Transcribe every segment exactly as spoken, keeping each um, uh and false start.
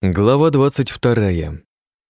Глава двадцать вторая.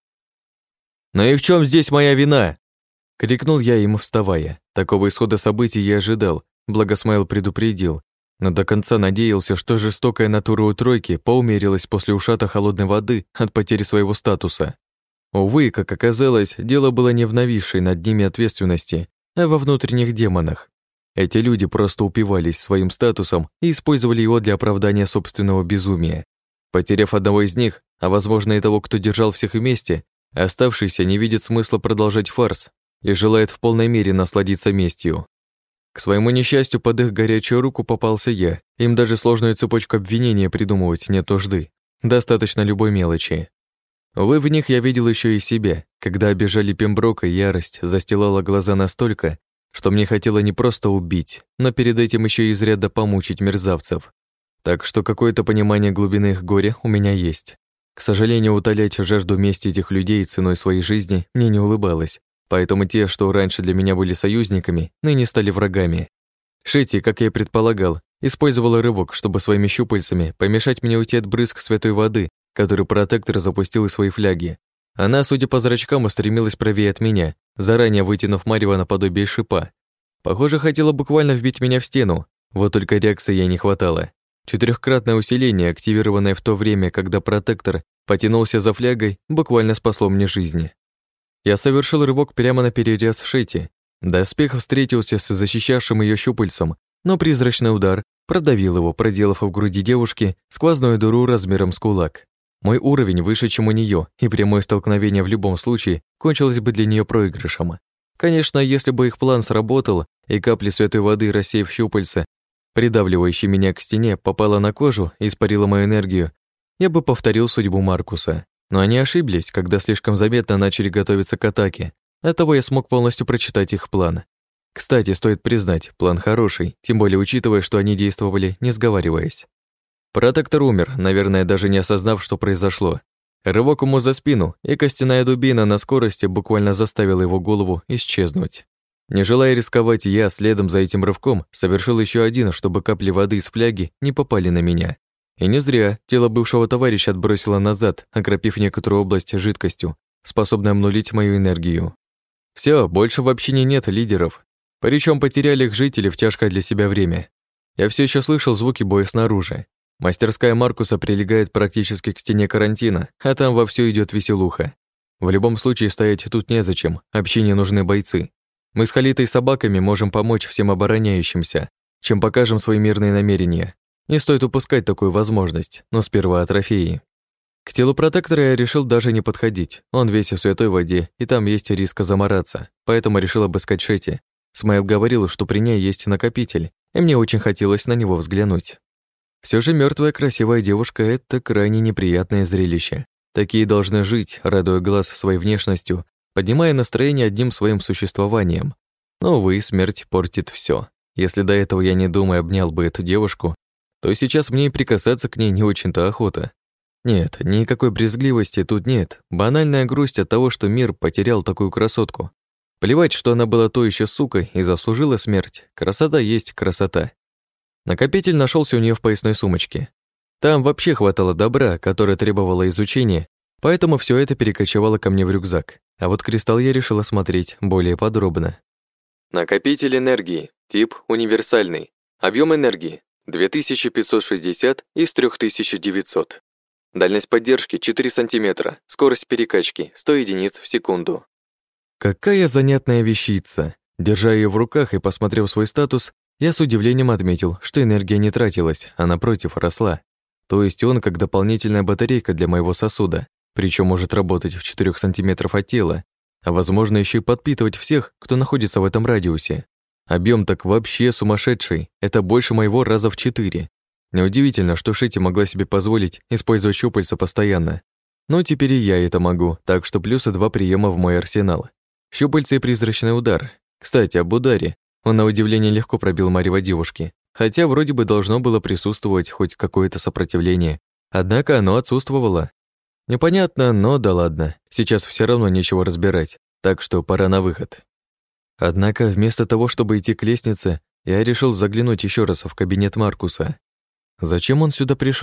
«Ну и в чем здесь моя вина?» — крикнул я ему, вставая. Такого исхода событий я ожидал, благо Смайл предупредил, но до конца надеялся, что жестокая натура у тройки поумерилась после ушата холодной воды от потери своего статуса. Увы, как оказалось, дело было не в нависшей над ними ответственности, а во внутренних демонах. Эти люди просто упивались своим статусом и использовали его для оправдания собственного безумия. Потеряв одного из них, а возможно и того, кто держал всех вместе, оставшийся не видит смысла продолжать фарс и желает в полной мере насладиться местью. К своему несчастью, под их горячую руку попался я, им даже сложную цепочку обвинения придумывать нет нужды, достаточно любой мелочи. Увы, в них я видел еще и себя, когда обижали Пемброка, ярость застилала глаза настолько, что мне хотело не просто убить, но перед этим еще и изрядно помучить мерзавцев. Так что какое-то понимание глубины их горя у меня есть. К сожалению, утолять жажду мести этих людей ценой своей жизни мне не улыбалось, поэтому те, что раньше для меня были союзниками, ныне стали врагами. Шити, как я и предполагал, использовала рывок, чтобы своими щупальцами помешать мне уйти от брызг святой воды, который протектор запустил из своей фляги. Она, судя по зрачкам, устремилась правее от меня, заранее вытянув марево наподобие шипа. Похоже, хотела буквально вбить меня в стену, вот только реакции ей не хватало. Четырехкратное усиление, активированное в то время, когда протектор потянулся за флягой, буквально спасло мне жизнь. Я совершил рывок прямо на перерез Шети. Доспех встретился с защищавшим ее щупальцем, но призрачный удар продавил его, проделав в груди девушки сквозную дыру размером с кулак. Мой уровень выше, чем у нее, и прямое столкновение в любом случае кончилось бы для нее проигрышем. Конечно, если бы их план сработал, и капли святой воды, рассеяв щупальца, придавливающая меня к стене, попала на кожу и испарила мою энергию, я бы повторил судьбу Маркуса. Но они ошиблись, когда слишком заметно начали готовиться к атаке. Оттого я смог полностью прочитать их план. Кстати, стоит признать, план хороший, тем более учитывая, что они действовали, не сговариваясь. Протектор умер, наверное, даже не осознав, что произошло. Рывок ему за спину, и костяная дубина на скорости буквально заставила его голову исчезнуть. Не желая рисковать, я, следом за этим рывком, совершил еще один, чтобы капли воды из фляги не попали на меня. И не зря тело бывшего товарища отбросило назад, окропив некоторую область жидкостью, способной обнулить мою энергию. Все, больше в общине нет лидеров. Причем потеряли их жители в тяжкое для себя время. Я все еще слышал звуки боя снаружи. Мастерская Маркуса прилегает практически к стене карантина, а там вовсю идет веселуха. В любом случае стоять тут незачем, общине нужны бойцы. Мы с Халитой собаками можем помочь всем обороняющимся, чем покажем свои мирные намерения. Не стоит упускать такую возможность, но сперва о трофеи. К телу протектора я решил даже не подходить. Он весь в святой воде, и там есть риск замораться, поэтому решил обыскать Шети. Смайл говорил, что при ней есть накопитель, и мне очень хотелось на него взглянуть. Все же мертвая красивая девушка — это крайне неприятное зрелище. Такие должны жить, радуя глаз своей внешностью, поднимая настроение одним своим существованием. Но, увы, смерть портит все. Если до этого я, не думая, обнял бы эту девушку, то сейчас мне и прикасаться к ней не очень-то охота. Нет, никакой брезгливости тут нет. Банальная грусть от того, что мир потерял такую красотку. Плевать, что она была той еще сукой и заслужила смерть. Красота есть красота. Накопитель нашелся у нее в поясной сумочке. Там вообще хватало добра, которое требовало изучения, поэтому все это перекочевало ко мне в рюкзак. А вот кристалл я решил осмотреть более подробно. Накопитель энергии. Тип универсальный. Объем энергии две тысячи пятьсот шестьдесят из три тысячи девятьсот. Дальность поддержки четыре сантиметра. Скорость перекачки сто единиц в секунду. Какая занятная вещица. Держа ее в руках и посмотрев свой статус, я с удивлением отметил, что энергия не тратилась, а напротив росла. То есть он как дополнительная батарейка для моего сосуда, причем может работать в четырёх сантиметрах от тела, а возможно еще и подпитывать всех, кто находится в этом радиусе. Объем так вообще сумасшедший, это больше моего раза в четыре. Неудивительно, что Шети могла себе позволить использовать щупальца постоянно. Но теперь и я это могу, так что плюсы два приема в мой арсенал. Щупальца и призрачный удар. Кстати, об ударе. Он на удивление легко пробил марево девушки, хотя вроде бы должно было присутствовать хоть какое-то сопротивление. Однако оно отсутствовало. Непонятно, но да ладно. Сейчас все равно нечего разбирать, так что пора на выход. Однако вместо того, чтобы идти к лестнице, я решил заглянуть еще раз в кабинет Маркуса. Зачем он сюда пришел?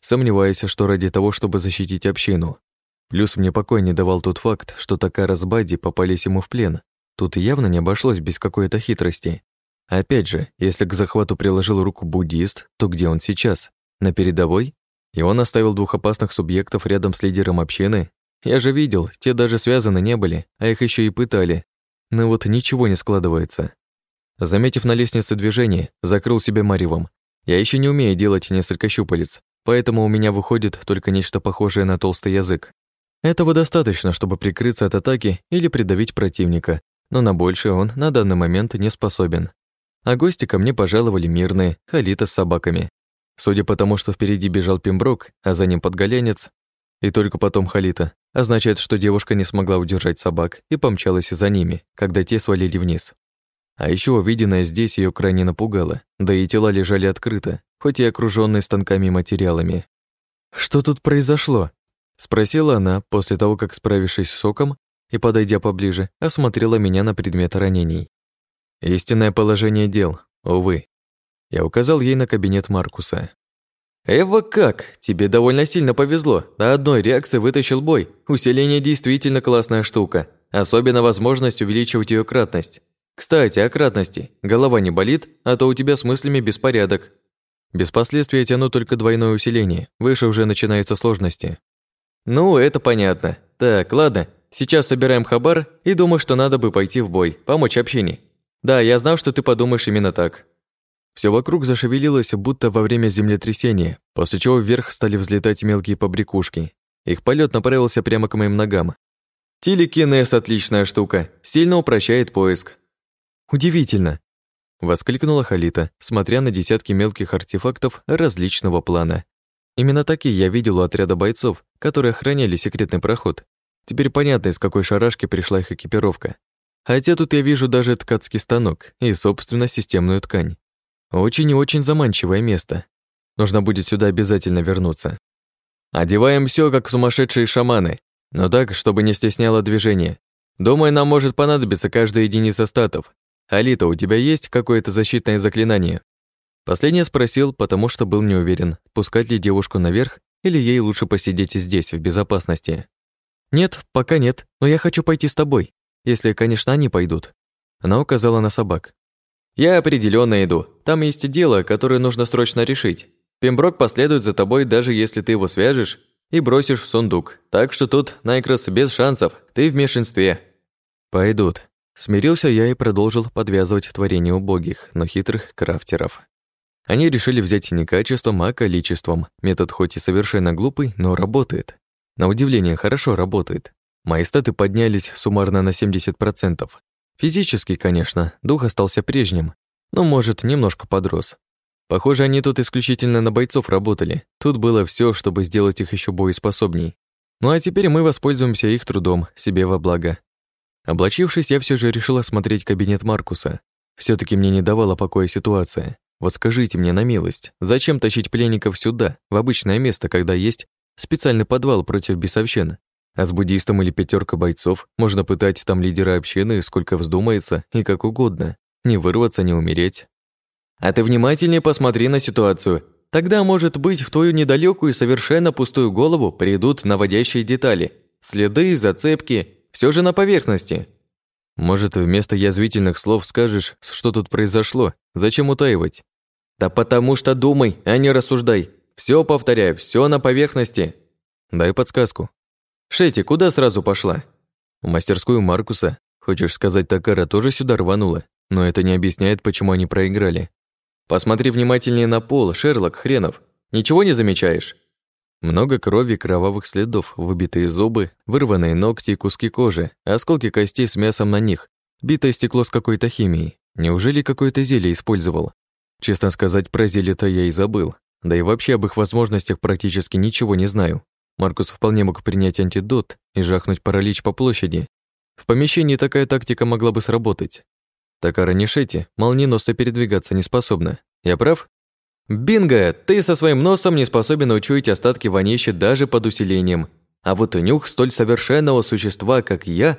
сомневаясь, что ради того, чтобы защитить общину. Плюс мне покоя не давал тот факт, что Такара с Бадди попались ему в плен. Тут явно не обошлось без какой-то хитрости. Опять же, если к захвату приложил руку буддист, то где он сейчас? На передовой? И он оставил двух опасных субъектов рядом с лидером общины? Я же видел, те даже связаны не были, а их еще и пытали. Но вот ничего не складывается. Заметив на лестнице движение, закрыл себя маревом. Я еще не умею делать несколько щупалец, поэтому у меня выходит только нечто похожее на толстый язык. Этого достаточно, чтобы прикрыться от атаки или придавить противника, но на большее он на данный момент не способен. А гости ко мне пожаловали мирные, Халита с собаками. Судя по тому, что впереди бежал Пемброк, а за ним подголянец, и только потом Халита, означает, что девушка не смогла удержать собак и помчалась за ними, когда те свалили вниз. А еще увиденное здесь ее крайне напугало, да и тела лежали открыто, хоть и окружённые станками и материалами. «Что тут произошло?» — спросила она после того, как, справившись с шоком и подойдя поближе, осмотрела меня на предмет ранений. Истинное положение дел, увы. Я указал ей на кабинет Маркуса. «Эва, как? Тебе довольно сильно повезло. На одной реакции вытащил бой. Усиление действительно классная штука. Особенно возможность увеличивать ее кратность. Кстати, о кратности. Голова не болит, а то у тебя с мыслями беспорядок. Без последствий я тяну только двойное усиление. Выше уже начинаются сложности». «Ну, это понятно. Так, ладно. Сейчас собираем хабар и думаю, что надо бы пойти в бой, помочь общине. Да, я знал, что ты подумаешь именно так». Все вокруг зашевелилось, будто во время землетрясения, после чего вверх стали взлетать мелкие побрякушки. Их полет направился прямо к моим ногам. «Телекинез – отличная штука, сильно упрощает поиск». «Удивительно!» – воскликнула Халита, смотря на десятки мелких артефактов различного плана. Именно такие я видел у отряда бойцов, которые охраняли секретный проход. Теперь понятно, из какой шарашки пришла их экипировка. Хотя тут я вижу даже ткацкий станок и, собственно, системную ткань. Очень и очень заманчивое место. Нужно будет сюда обязательно вернуться. Одеваем все как сумасшедшие шаманы, но так, чтобы не стесняло движение. Думаю, нам может понадобиться каждая единица статов. Алита, у тебя есть какое-то защитное заклинание? Последнее спросил, потому что был не уверен, пускать ли девушку наверх или ей лучше посидеть здесь, в безопасности. Нет, пока нет, но я хочу пойти с тобой, если, конечно, они пойдут. Она указала на собак. «Я определенно иду. Там есть дело, которое нужно срочно решить. Пемброк последует за тобой, даже если ты его свяжешь и бросишь в сундук. Так что тут, Найкрос, без шансов, ты в меньшинстве». «Пойдут». Смирился я и продолжил подвязывать творение убогих, но хитрых крафтеров. Они решили взять не качеством, а количеством. Метод хоть и совершенно глупый, но работает. На удивление, хорошо работает. Мои статы поднялись суммарно на семьдесят процентов. Физически, конечно, дух остался прежним, но, может, немножко подрос. Похоже, они тут исключительно на бойцов работали. Тут было все, чтобы сделать их еще боеспособней. Ну а теперь мы воспользуемся их трудом, себе во благо. Облачившись, я все же решил осмотреть кабинет Маркуса. все таки мне не давала покоя ситуация. Вот скажите мне на милость, зачем тащить пленников сюда, в обычное место, когда есть специальный подвал против бесовщин? А с буддистом или пятерка бойцов можно пытать там лидера общины сколько вздумается и как угодно. Не вырваться, не умереть. А ты внимательнее посмотри на ситуацию. Тогда, может быть, в твою недалекую и совершенно пустую голову придут наводящие детали. Следы, зацепки, все же на поверхности. Может, вместо язвительных слов скажешь, что тут произошло? Зачем утаивать? Да потому что думай, а не рассуждай. Все, повторяю, все на поверхности. Дай подсказку. Шети, куда сразу пошла? В мастерскую Маркуса. Хочешь сказать, Такара тоже сюда рванула? Но это не объясняет, почему они проиграли. Посмотри внимательнее на пол, Шерлок хренов. Ничего не замечаешь? Много крови, кровавых следов, выбитые зубы, вырванные ногти и куски кожи, осколки костей с мясом на них, битое стекло с какой-то химией. Неужели какое-то зелье использовал? Честно сказать, про зелье-то я и забыл. Да и вообще об их возможностях практически ничего не знаю. Маркус вполне мог принять антидот и жахнуть паралич по площади. В помещении такая тактика могла бы сработать. Такара Нишети молниеносно передвигаться не способна. Я прав? Бинго! Ты со своим носом не способен учуять остатки вонища даже под усилением. А вот и нюх столь совершенного существа, как я...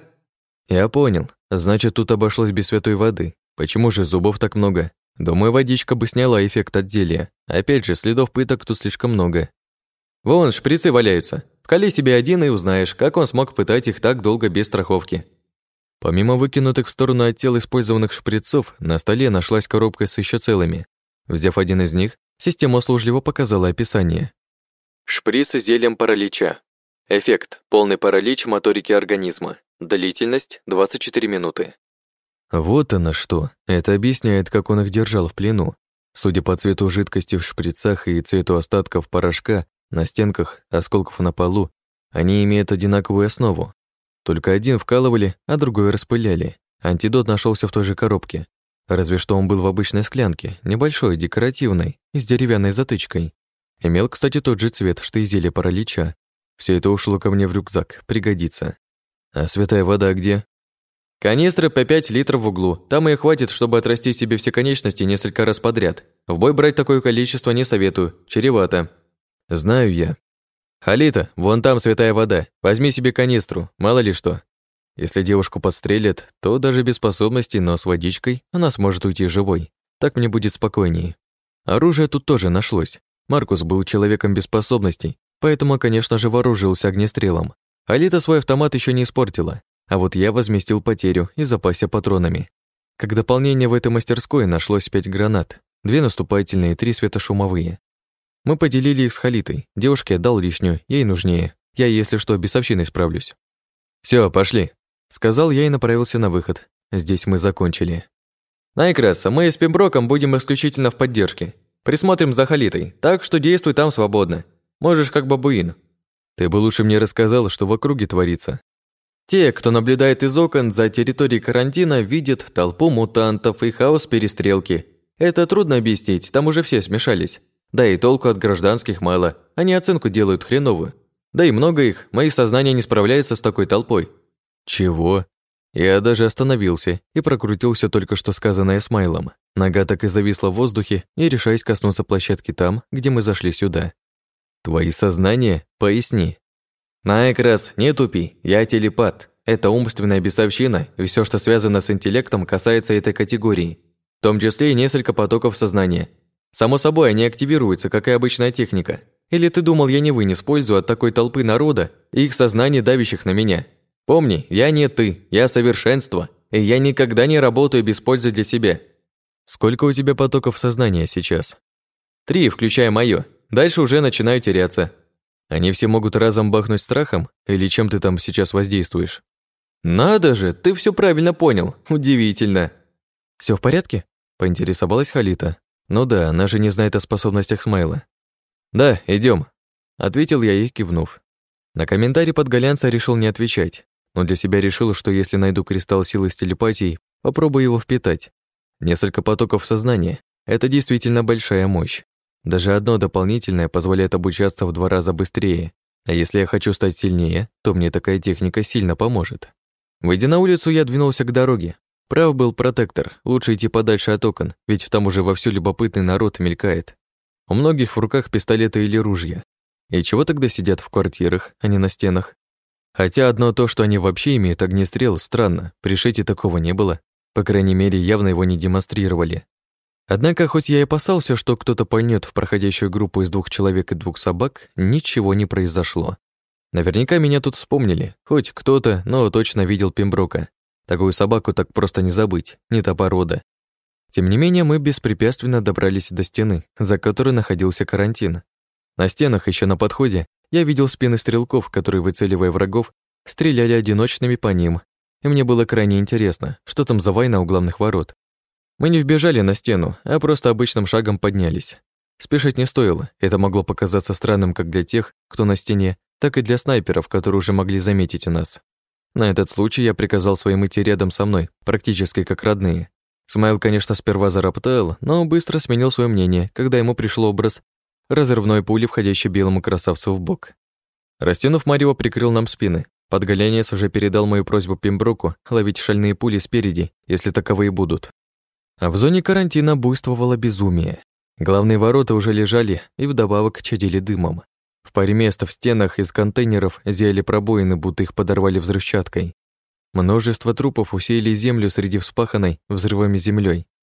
Я понял. Значит, тут обошлось без святой воды. Почему же зубов так много? Думаю, водичка бы сняла эффект от зелья. Опять же, следов пыток тут слишком много. Вон, шприцы валяются. Вкали себе один и узнаешь, как он смог пытать их так долго без страховки». Помимо выкинутых в сторону от тел использованных шприцов, на столе нашлась коробка с еще целыми. Взяв один из них, система услужливо показала описание. Шприц с зельем паралича. Эффект – полный паралич моторики организма. Длительность – двадцать четыре минуты. Вот оно что. Это объясняет, как он их держал в плену. Судя по цвету жидкости в шприцах и цвету остатков порошка на стенках, осколков на полу, они имеют одинаковую основу. Только один вкалывали, а другой распыляли. Антидот нашелся в той же коробке. Разве что он был в обычной склянке, небольшой, декоративной, с деревянной затычкой. Имел, кстати, тот же цвет, что и зелье паралича. Все это ушло ко мне в рюкзак, пригодится. А святая вода где? Канистры по пять литров в углу. Там и хватит, чтобы отрастить себе все конечности несколько раз подряд. В бой брать такое количество не советую, чревато. Знаю я. Халита, вон там святая вода. Возьми себе канистру, мало ли что. Если девушку подстрелят, то даже без способностей, но с водичкой она сможет уйти живой. Так мне будет спокойнее. Оружие тут тоже нашлось. Маркус был человеком без способностей, поэтому, конечно же, вооружился огнестрелом. Алита свой автомат еще не испортила, а вот я возместил потерю и запасся патронами. Как дополнение в этой мастерской нашлось пять гранат, две наступательные и три светошумовые. Мы поделили их с Халитой. Девушке отдал лишнюю, ей нужнее. Я, если что, без общины справлюсь. Все, пошли, сказал я и направился на выход. Здесь мы закончили. Найкрас, мы с Пемброком будем исключительно в поддержке. Присмотрим за Халитой, так что действуй там свободно. Можешь как бабуин. Ты бы лучше мне рассказал, что в округе творится. Те, кто наблюдает из окон за территорией карантина, видят толпу мутантов и хаос перестрелки. Это трудно объяснить, там уже все смешались. Да и толку от гражданских мало, они оценку делают хреновую. Да и много их, мои сознания не справляются с такой толпой. Чего? Я даже остановился и прокрутил всё только что сказанное Смайлом. Нога так и зависла в воздухе, не решаясь коснуться площадки там, где мы зашли сюда. Твои сознания? Поясни. Найкрас, не тупи, я телепат. Это умственная бесовщина, и всё, что связано с интеллектом, касается этой категории. В том числе и несколько потоков сознания. Само собой, они активируются, как и обычная техника. Или ты думал, я не вынес пользу от такой толпы народа и их сознаний, давящих на меня? Помни, я не ты, я совершенство, и я никогда не работаю без пользы для себя. Сколько у тебя потоков сознания сейчас? Три, включая моё. Дальше уже начинаю теряться. Они все могут разом бахнуть страхом? Или чем ты там сейчас воздействуешь? Надо же, ты все правильно понял. Удивительно. Все в порядке? Поинтересовалась Халита. Ну да, она же не знает о способностях Смайла. Да, идем, ответил я ей, кивнув. На комментарий подголянца решил не отвечать, но для себя решил, что если найду кристалл силы с телепатией, попробую его впитать. Несколько потоков сознания — это действительно большая мощь. Даже одно дополнительное позволяет обучаться в два раза быстрее. А если я хочу стать сильнее, то мне такая техника сильно поможет. Выйдя на улицу, я двинулся к дороге. Прав был протектор, лучше идти подальше от окон, ведь там уже вовсю любопытный народ мелькает. У многих в руках пистолеты или ружья. И чего тогда сидят в квартирах, а не на стенах? Хотя одно то, что они вообще имеют огнестрел, странно, при Шете такого не было. По крайней мере, явно его не демонстрировали. Однако, хоть я и опасался, что кто-то пальнет в проходящую группу из двух человек и двух собак, ничего не произошло. Наверняка меня тут вспомнили, хоть кто-то, но точно видел Пемброка. Такую собаку так просто не забыть, не та порода. Тем не менее, мы беспрепятственно добрались до стены, за которой находился карантин. На стенах, еще на подходе, я видел спины стрелков, которые, выцеливая врагов, стреляли одиночными по ним, и мне было крайне интересно, что там за война у главных ворот. Мы не вбежали на стену, а просто обычным шагом поднялись. Спешить не стоило, это могло показаться странным как для тех, кто на стене, так и для снайперов, которые уже могли заметить нас. На этот случай я приказал своим идти рядом со мной, практически как родные. Смайл, конечно, сперва зароптал, но быстро сменил свое мнение, когда ему пришел образ разрывной пули, входящей белому красавцу в бок. Растянув марево, прикрыл нам спины. Подголянец уже передал мою просьбу Пемброку ловить шальные пули спереди, если таковые будут. А в зоне карантина буйствовало безумие. Главные ворота уже лежали и вдобавок чадили дымом. В паре мест в стенах из контейнеров зияли пробоины, будто их подорвали взрывчаткой. Множество трупов усеяли землю среди вспаханной взрывами землей.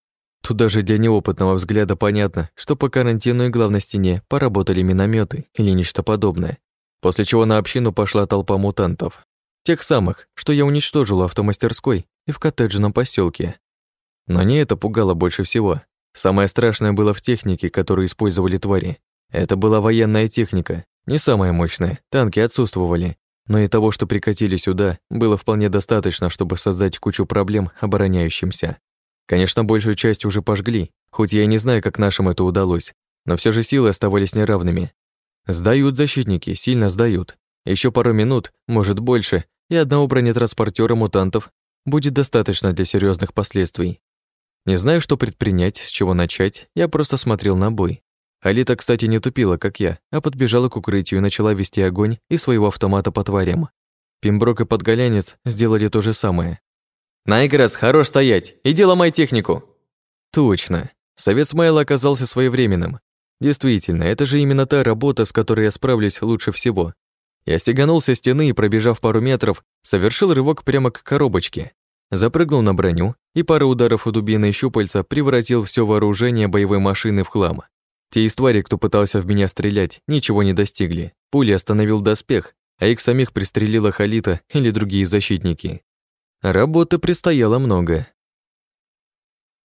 Тут даже для неопытного взгляда понятно, что по карантинной главной стене поработали минометы или нечто подобное, после чего на общину пошла толпа мутантов. Тех самых, что я уничтожил в автомастерской и в коттеджном поселке. Но не это пугало больше всего. Самое страшное было в технике, которую использовали твари. Это была военная техника, не самая мощная, танки отсутствовали, но и того, что прикатили сюда, было вполне достаточно, чтобы создать кучу проблем обороняющимся. Конечно, большую часть уже пожгли, хоть я и не знаю, как нашим это удалось, но все же силы оставались неравными. Сдают защитники, сильно сдают. Еще пару минут, может больше, и одного бронетранспортера мутантов будет достаточно для серьезных последствий. Не знаю, что предпринять, с чего начать, я просто смотрел на бой. Алита, кстати, не тупила, как я, а подбежала к укрытию и начала вести огонь из своего автомата по тварям. Пимброк и Подголянец сделали то же самое. «Найгресс, хорош стоять! Иди ломай технику!» Точно. Совет Смайла оказался своевременным. Действительно, это же именно та работа, с которой я справлюсь лучше всего. Я стеганул со стены и, пробежав пару метров, совершил рывок прямо к коробочке. Запрыгнул на броню и пару ударов у дубины и щупальца превратил все вооружение боевой машины в хлам. Те из тварей, кто пытался в меня стрелять, ничего не достигли. Пули остановил доспех, а их самих пристрелила Халита или другие защитники. Работы предстояло много.